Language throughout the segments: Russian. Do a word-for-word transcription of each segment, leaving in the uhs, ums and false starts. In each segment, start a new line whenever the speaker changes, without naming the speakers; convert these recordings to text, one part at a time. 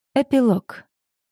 Эпилог.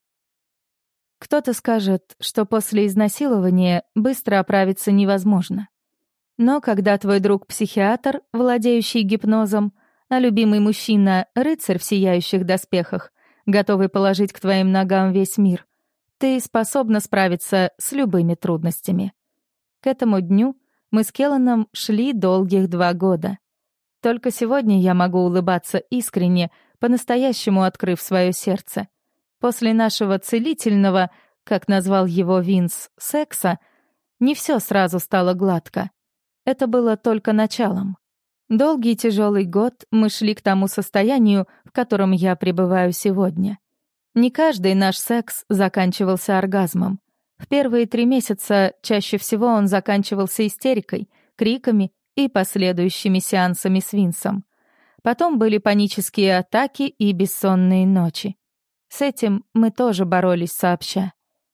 Кто-то скажет, что после изнасилования быстро оправиться невозможно. Но когда твой друг-психиатр, владеющий гипнозом, а любимый мужчина — рыцарь в сияющих доспехах, готовый положить к твоим ногам весь мир, ты способна справиться с любыми трудностями. К этому дню мы с Келланом шли долгих два года. Только сегодня я могу улыбаться искренне, по-настоящему открыв свое сердце. После нашего целительного, как назвал его Винс, секса, не все сразу стало гладко. Это было только началом. Долгий тяжелый год мы шли к тому состоянию, в котором я пребываю сегодня. Не каждый наш секс заканчивался оргазмом. В первые три месяца чаще всего он заканчивался истерикой, криками и последующими сеансами с Винсом. Потом были панические атаки и бессонные ночи. С этим мы тоже боролись сообща.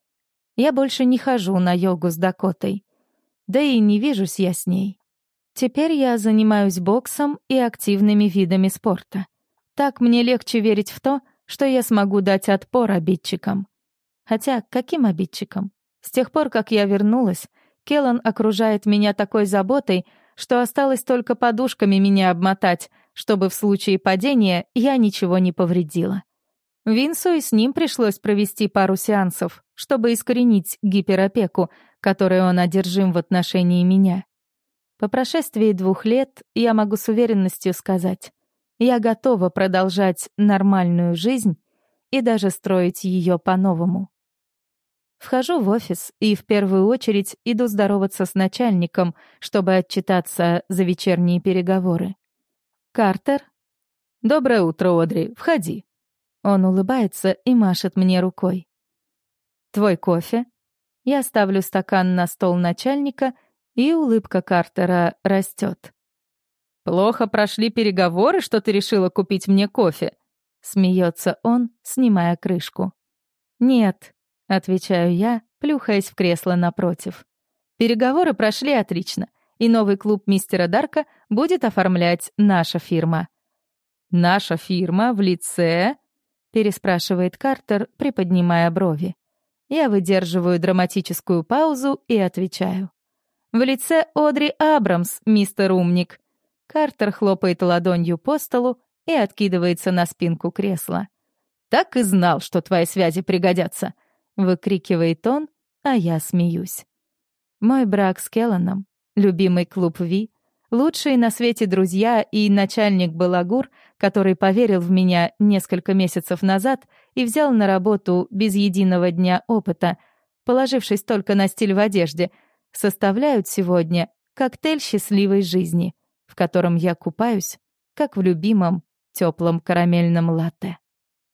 Я больше не хожу на йогу с Дакотой. Да и не вижусь я с ней. Теперь я занимаюсь боксом и активными видами спорта. Так мне легче верить в то, что я смогу дать отпор обидчикам. Хотя каким обидчикам? С тех пор, как я вернулась, Келлан окружает меня такой заботой, что осталось только подушками меня обмотать, чтобы в случае падения я ничего не повредила. Винсу и с ним пришлось провести пару сеансов, чтобы искоренить гиперопеку, которой он одержим в отношении меня. По прошествии двух лет я могу с уверенностью сказать, я готова продолжать нормальную жизнь и даже строить ее по-новому. Вхожу в офис и в первую очередь иду здороваться с начальником, чтобы отчитаться за вечерние переговоры. «Картер?» «Доброе утро, Одри. Входи». Он улыбается и машет мне рукой. «Твой кофе?» Я ставлю стакан на стол начальника, и улыбка Картера растет. «Плохо прошли переговоры, что ты решила купить мне кофе?» Смеется он, снимая крышку. «Нет», — отвечаю я, плюхаясь в кресло напротив. «Переговоры прошли отлично, и новый клуб мистера Дарка будет оформлять наша фирма». «Наша фирма в лице?» — переспрашивает Картер, приподнимая брови. Я выдерживаю драматическую паузу и отвечаю. «В лице Одри Абрамс, мистер Умник». Картер хлопает ладонью по столу и откидывается на спинку кресла. «Так и знал, что твои связи пригодятся», — выкрикивает он, а я смеюсь. Мой брак с Келланом, любимый клуб Ви, лучшие на свете друзья и начальник Балагур, который поверил в меня несколько месяцев назад и взял на работу без единого дня опыта, положившись только на стиль в одежде, составляют сегодня коктейль счастливой жизни, в котором я купаюсь, как в любимом теплом карамельном латте.